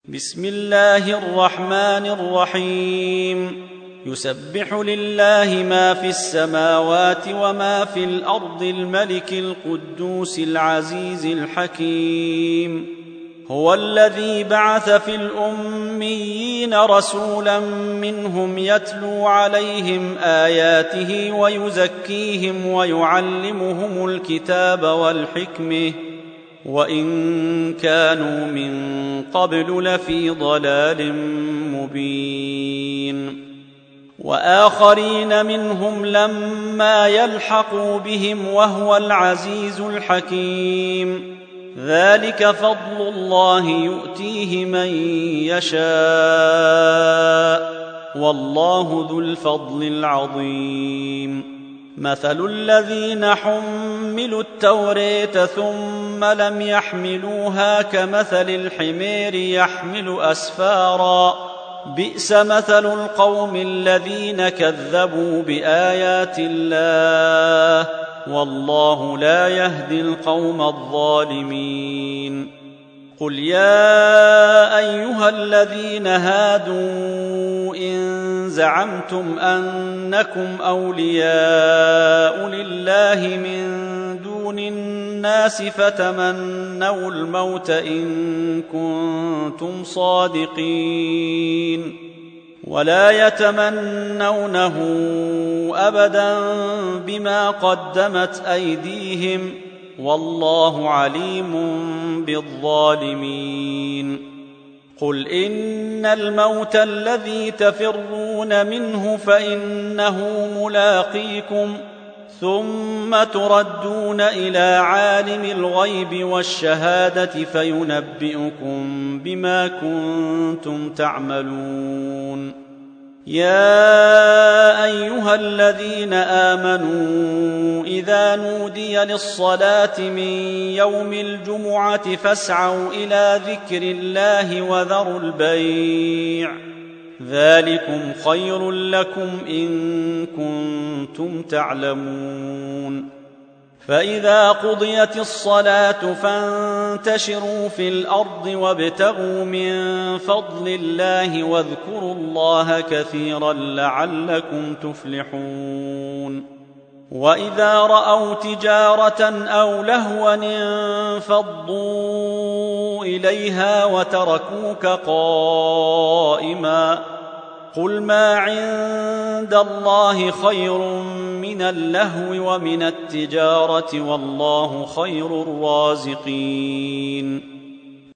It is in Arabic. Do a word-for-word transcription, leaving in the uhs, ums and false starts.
بسم الله الرحمن الرحيم يسبح لله ما في السماوات وما في الأرض الملك القدوس العزيز الحكيم هو الذي بعث في الأميين رسولا منهم يتلو عليهم آياته ويزكيهم ويعلمهم الكتاب والحكمة وإن كانوا من قبل لفي ضلال مبين وآخرين منهم لما يلحقوا بهم وهو العزيز الحكيم ذلك فضل الله يؤتيه من يشاء والله ذو الفضل العظيم مثل الذين حملوا التوراة ثم لم يحملوها كمثل الحمير يحمل أسفارا بئس مثل القوم الذين كذبوا بآيات الله والله لا يهدي القوم الظالمين قل يا أيها الذين هادوا إن زعمتم أنكم أولياء لله من دون الناس فتمنوا الموت إن كنتم صادقين ولا يتمنونه أبدا بما قدمت أيديهم والله عليم بالظالمين قل إن الموت الذي تفرون منه فإنه ملاقيكم ثم تردون إلى عالم الغيب والشهادة فينبئكم بما كنتم تعملون يا أيها الذين آمنوا إذا نودي للصلاة من يوم الجمعة فاسعوا إلى ذكر الله وذروا البيع ذلكم خير لكم إن كنتم تعلمون فإذا قضيت الصلاة فانتشروا في الأرض وابتغوا من فضل الله واذكروا الله كثيرا لعلكم تفلحون وإذا رأوا تجارة أو لهوا انفضوا إليها وتركوك قائما قل ما عند الله خير من اللهو ومن التجارة والله خير الرازقين